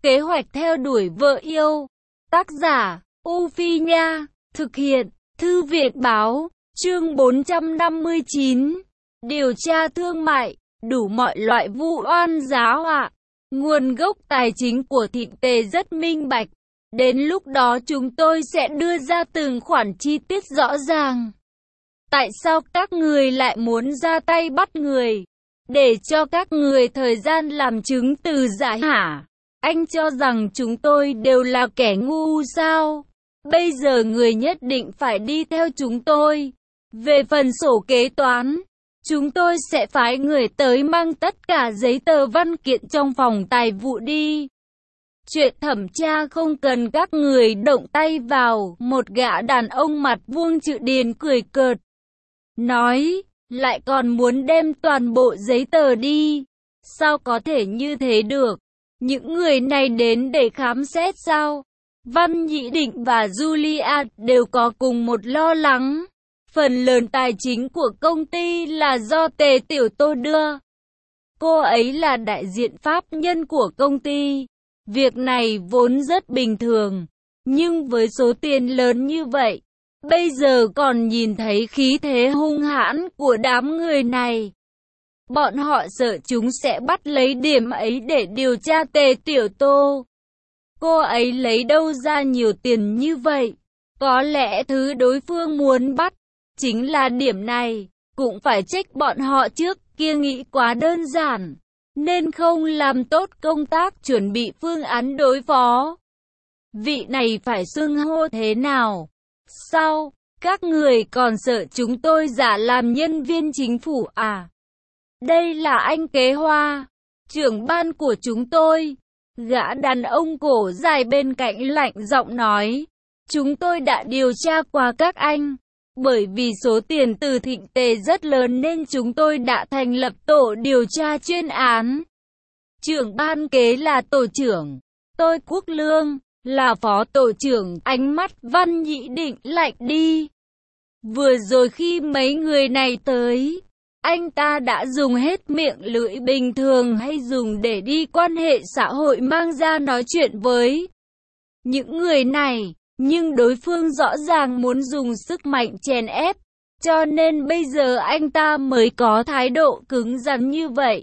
Kế hoạch theo đuổi vợ yêu. Tác giả, U Phi Nha. Thực hiện, Thư viện Báo. Chương 459. Điều tra thương mại, đủ mọi loại vu oan giá họa. Nguồn gốc tài chính của Thịnh Tề rất minh bạch. Đến lúc đó chúng tôi sẽ đưa ra từng khoản chi tiết rõ ràng. Tại sao các người lại muốn ra tay bắt người? Để cho các người thời gian làm chứng từ giả hả? Anh cho rằng chúng tôi đều là kẻ ngu sao? Bây giờ người nhất định phải đi theo chúng tôi. Về phần sổ kế toán, chúng tôi sẽ phái người tới mang tất cả giấy tờ văn kiện trong phòng tài vụ đi. Chuyện thẩm tra không cần các người động tay vào. Một gã đàn ông mặt vuông chữ điền cười cợt. Nói, lại còn muốn đem toàn bộ giấy tờ đi. Sao có thể như thế được? Những người này đến để khám xét sao? Văn Nhĩ Định và Julia đều có cùng một lo lắng. Phần lớn tài chính của công ty là do Tề Tiểu Tô đưa. Cô ấy là đại diện pháp nhân của công ty. Việc này vốn rất bình thường. Nhưng với số tiền lớn như vậy, bây giờ còn nhìn thấy khí thế hung hãn của đám người này. Bọn họ sợ chúng sẽ bắt lấy điểm ấy để điều tra Tề Tiểu Tô. Cô ấy lấy đâu ra nhiều tiền như vậy? Có lẽ thứ đối phương muốn bắt chính là điểm này. Cũng phải trách bọn họ trước kia nghĩ quá đơn giản, nên không làm tốt công tác chuẩn bị phương án đối phó. Vị này phải xưng hô thế nào? Sao? Các người còn sợ chúng tôi giả làm nhân viên chính phủ à? Đây là anh Kế Hoa, trưởng ban của chúng tôi. Gã đàn ông cổ dài bên cạnh lạnh giọng nói. Chúng tôi đã điều tra qua các anh. Bởi vì số tiền từ Thịnh Tề rất lớn nên chúng tôi đã thành lập tổ điều tra chuyên án. Trưởng ban kế là tổ trưởng. Tôi Quốc Lương là phó tổ trưởng. Ánh mắt Văn Nhĩ Định lạnh đi. Vừa rồi khi mấy người này tới, anh ta đã dùng hết miệng lưỡi bình thường hay dùng để đi quan hệ xã hội mang ra nói chuyện với những người này. Nhưng đối phương rõ ràng muốn dùng sức mạnh chèn ép, cho nên bây giờ anh ta mới có thái độ cứng rắn như vậy.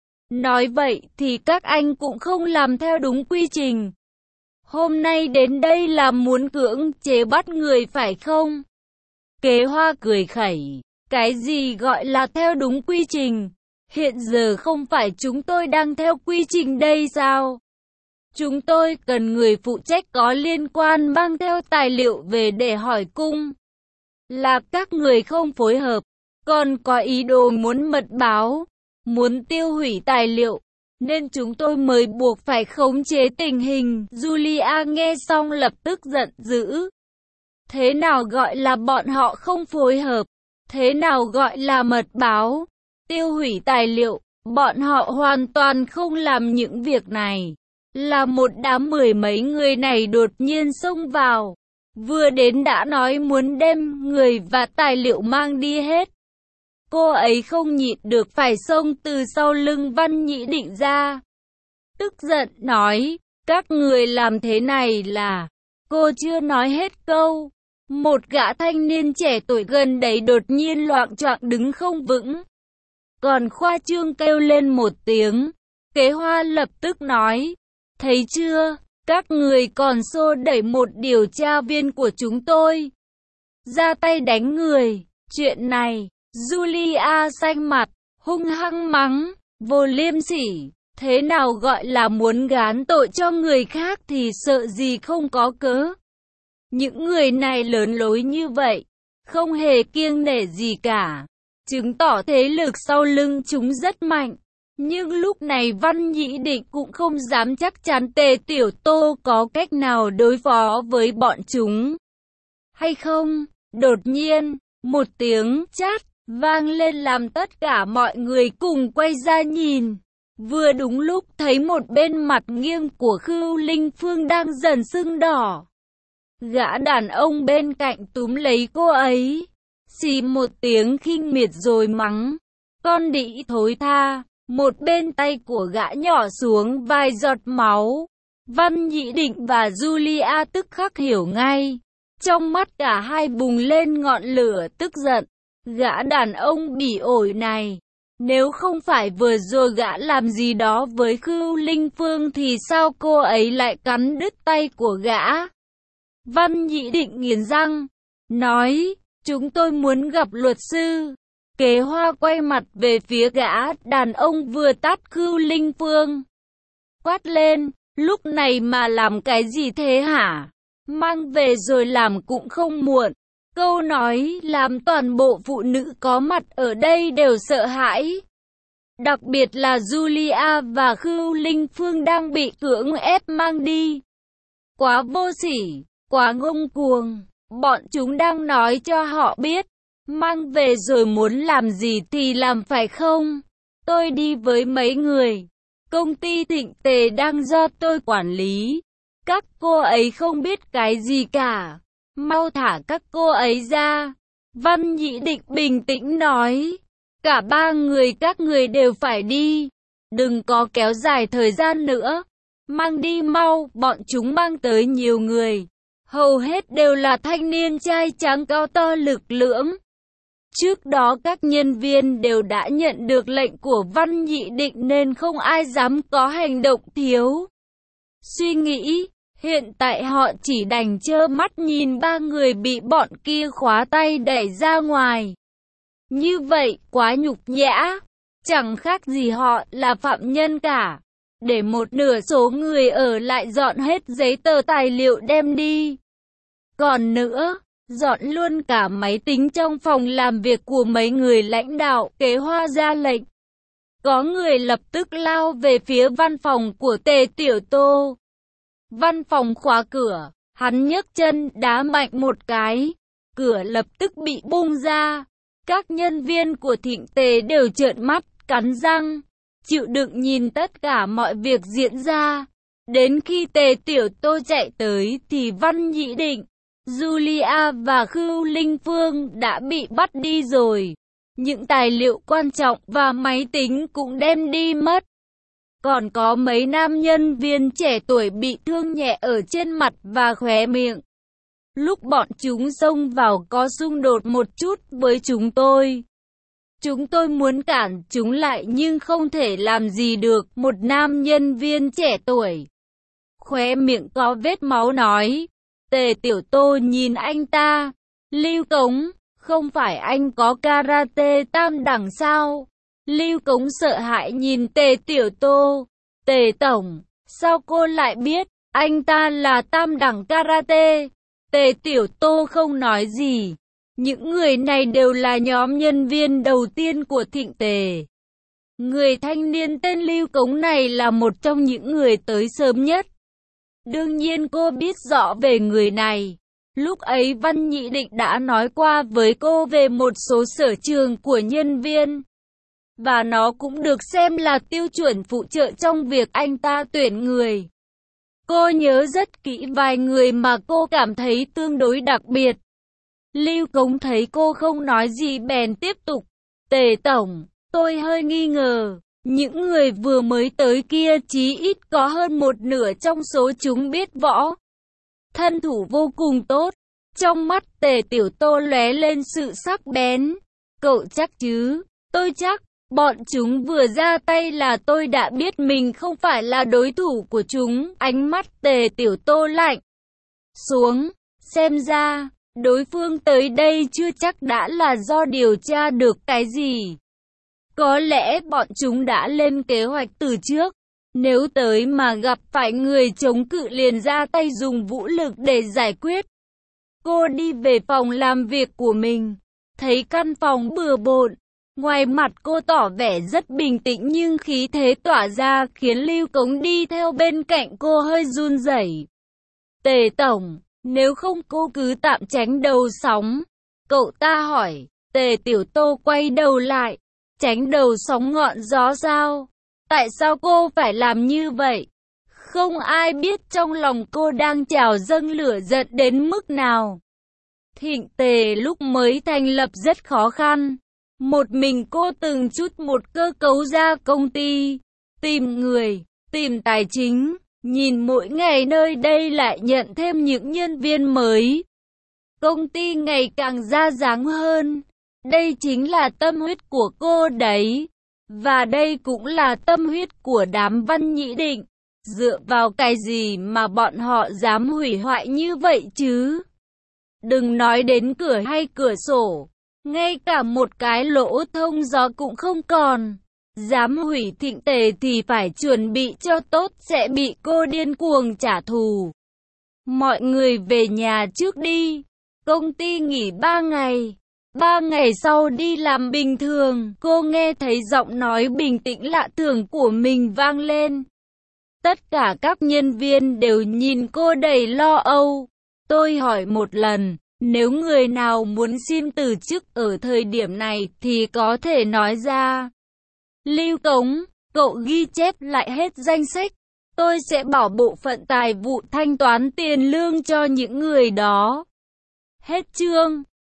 Nói vậy thì các anh cũng không làm theo đúng quy trình. Hôm nay đến đây là muốn cưỡng chế bắt người phải không? Kế Hoa cười khẩy. Cái gì gọi là theo đúng quy trình? Hiện giờ không phải chúng tôi đang theo quy trình đây sao? Chúng tôi cần người phụ trách có liên quan mang theo tài liệu về để hỏi cung. Là các người không phối hợp, còn có ý đồ muốn mật báo, muốn tiêu hủy tài liệu, nên chúng tôi mới buộc phải khống chế tình hình. Julia nghe xong lập tức giận dữ. Thế nào gọi là bọn họ không phối hợp? Thế nào gọi là mật báo, tiêu hủy tài liệu? Bọn họ hoàn toàn không làm những việc này. Là một đám mười mấy người này đột nhiên xông vào. Vừa đến đã nói muốn đem người và tài liệu mang đi hết. Cô ấy không nhịn được phải xông từ sau lưng Văn Nhĩ Định ra. Tức giận nói, các người làm thế này là... Cô chưa nói hết câu. Một gã thanh niên trẻ tuổi gần đấy đột nhiên loạng choạng đứng không vững. Còn khoa trương kêu lên một tiếng. Kế Hoa lập tức nói, thấy chưa, các người còn xô đẩy một điều tra viên của chúng tôi ra tay đánh người. Chuyện này, Julia xanh mặt, hung hăng mắng, vô liêm sỉ. Thế nào gọi là muốn gán tội cho người khác thì sợ gì không có cớ. Những người này lớn lối như vậy, không hề kiêng nể gì cả, chứng tỏ thế lực sau lưng chúng rất mạnh. Nhưng lúc này Văn Nhĩ Định cũng không dám chắc chắn Tề Tiểu Tô có cách nào đối phó với bọn chúng hay không. Đột nhiên, một tiếng chát vang lên làm tất cả mọi người cùng quay ra nhìn. Vừa đúng lúc thấy một bên mặt nghiêng của Khưu Linh Phương đang dần sưng đỏ. Gã đàn ông bên cạnh túm lấy cô ấy, xì một tiếng khinh miệt rồi mắng, con đĩ thối tha. Một bên tay của gã nhỏ xuống vài giọt máu. Văn Nhĩ Định và Julia tức khắc hiểu ngay. Trong mắt cả hai bùng lên ngọn lửa tức giận. Gã đàn ông bỉ ổi này, nếu không phải vừa rồi gã làm gì đó với Khưu Linh Phương thì sao cô ấy lại cắn đứt tay của gã? Văn Nhĩ Định nghiến răng, nói, chúng tôi muốn gặp luật sư. Kế Hoa quay mặt về phía gã đàn ông vừa tát Khưu Linh Phương. Quát lên, lúc này mà làm cái gì thế hả? Mang về rồi làm cũng không muộn. Câu nói làm toàn bộ phụ nữ có mặt ở đây đều sợ hãi. Đặc biệt là Julia và Khưu Linh Phương đang bị cưỡng ép mang đi. Quá vô sỉ, quá ngông cuồng. Bọn chúng đang nói cho họ biết. Mang về rồi muốn làm gì thì làm phải không? Tôi đi với mấy người. Công ty Thịnh Tề đang do tôi quản lý. Các cô ấy không biết cái gì cả. Mau thả các cô ấy ra. Văn Nhĩ Định bình tĩnh nói. Cả ba người các người đều phải đi. Đừng có kéo dài thời gian nữa. Mang đi mau, bọn chúng mang tới nhiều người. Hầu hết đều là thanh niên trai tráng cao to lực lưỡng. Trước đó các nhân viên đều đã nhận được lệnh của Văn Nhĩ Định nên không ai dám có hành động thiếu suy nghĩ. Hiện tại họ chỉ đành trơ mắt nhìn ba người bị bọn kia khóa tay đẩy ra ngoài. Như vậy quá nhục nhã, chẳng khác gì họ là phạm nhân cả. Để một nửa số người ở lại dọn hết giấy tờ tài liệu đem đi. Còn nữa, dọn luôn cả máy tính trong phòng làm việc của mấy người lãnh đạo. Kế Hoa ra lệnh. Có người lập tức lao về phía văn phòng của Tề Tiểu Tô. Văn phòng khóa cửa, hắn nhấc chân đá mạnh một cái, cửa lập tức bị bung ra. Các nhân viên của Thịnh Tề đều trợn mắt, cắn răng, chịu đựng nhìn tất cả mọi việc diễn ra. Đến khi Tề Tiểu Tô chạy tới thì Văn Nhĩ Định, Julia và Khưu Linh Phương đã bị bắt đi rồi. Những tài liệu quan trọng và máy tính cũng đem đi mất. Còn có mấy nam nhân viên trẻ tuổi bị thương nhẹ ở trên mặt và khóe miệng. Lúc bọn chúng xông vào có xung đột một chút với chúng tôi. Chúng tôi muốn cản chúng lại nhưng không thể làm gì được. Một nam nhân viên trẻ tuổi, khóe miệng có vết máu nói. Tề Tiểu Tô nhìn anh ta. Lưu Cống, không phải anh có karate tam đẳng sao? Lưu Cống sợ hãi nhìn Tề Tiểu Tô. Tề Tổng, sao cô lại biết anh ta là tam đẳng karate? Tề Tiểu Tô không nói gì. Những người này đều là nhóm nhân viên đầu tiên của Thịnh Tề. Người thanh niên tên Lưu Cống này là một trong những người tới sớm nhất. Đương nhiên cô biết rõ về người này. Lúc ấy Văn Nhĩ Định đã nói qua với cô về một số sở trường của nhân viên. Và nó cũng được xem là tiêu chuẩn phụ trợ trong việc anh ta tuyển người. Cô nhớ rất kỹ vài người mà cô cảm thấy tương đối đặc biệt. Lưu Cống thấy cô không nói gì bèn tiếp tục. Tề Tổng, tôi hơi nghi ngờ. Những người vừa mới tới kia chí ít có hơn một nửa trong số chúng biết võ. Thân thủ vô cùng tốt. Trong mắt Tề Tiểu Tô lóe lên sự sắc bén. Cậu chắc chứ? Tôi chắc. Bọn chúng vừa ra tay là tôi đã biết mình không phải là đối thủ của chúng. Ánh mắt Tề Tiểu Tô lạnh xuống. Xem ra, đối phương tới đây chưa chắc đã là do điều tra được cái gì. Có lẽ bọn chúng đã lên kế hoạch từ trước. Nếu tới mà gặp phải người chống cự liền ra tay dùng vũ lực để giải quyết. Cô đi về phòng làm việc của mình. Thấy căn phòng bừa bộn. Ngoài mặt cô tỏ vẻ rất bình tĩnh nhưng khí thế tỏa ra khiến Lưu Cống đi theo bên cạnh cô hơi run rẩy. Tề Tổng, nếu không cô cứ tạm tránh đầu sóng. Cậu ta hỏi. Tề Tiểu Tô quay đầu lại. Tránh đầu sóng ngọn gió sao? Tại sao cô phải làm như vậy? Không ai biết trong lòng cô đang trào dâng lửa giận đến mức nào. Thịnh Tề lúc mới thành lập rất khó khăn. Một mình cô từng chút một cơ cấu ra công ty, tìm người, tìm tài chính. Nhìn mỗi ngày nơi đây lại nhận thêm những nhân viên mới. Công ty ngày càng ra dáng hơn. Đây chính là tâm huyết của cô đấy. Và đây cũng là tâm huyết của đám Văn Nhĩ Định. Dựa vào cái gì mà bọn họ dám hủy hoại như vậy chứ? Đừng nói đến cửa hay cửa sổ. Ngay cả một cái lỗ thông gió cũng không còn. Dám hủy Thịnh Tề thì phải chuẩn bị cho tốt, sẽ bị cô điên cuồng trả thù. Mọi người về nhà trước đi. Công ty nghỉ 3 ngày. 3 ngày sau đi làm bình thường. Cô nghe thấy giọng nói bình tĩnh lạ thường của mình vang lên. Tất cả các nhân viên đều nhìn cô đầy lo âu. Tôi hỏi một lần, nếu người nào muốn xin từ chức ở thời điểm này thì có thể nói ra. Lưu Cống, cậu ghi chép lại hết danh sách. Tôi sẽ bảo bộ phận tài vụ thanh toán tiền lương cho những người đó. Hết chương.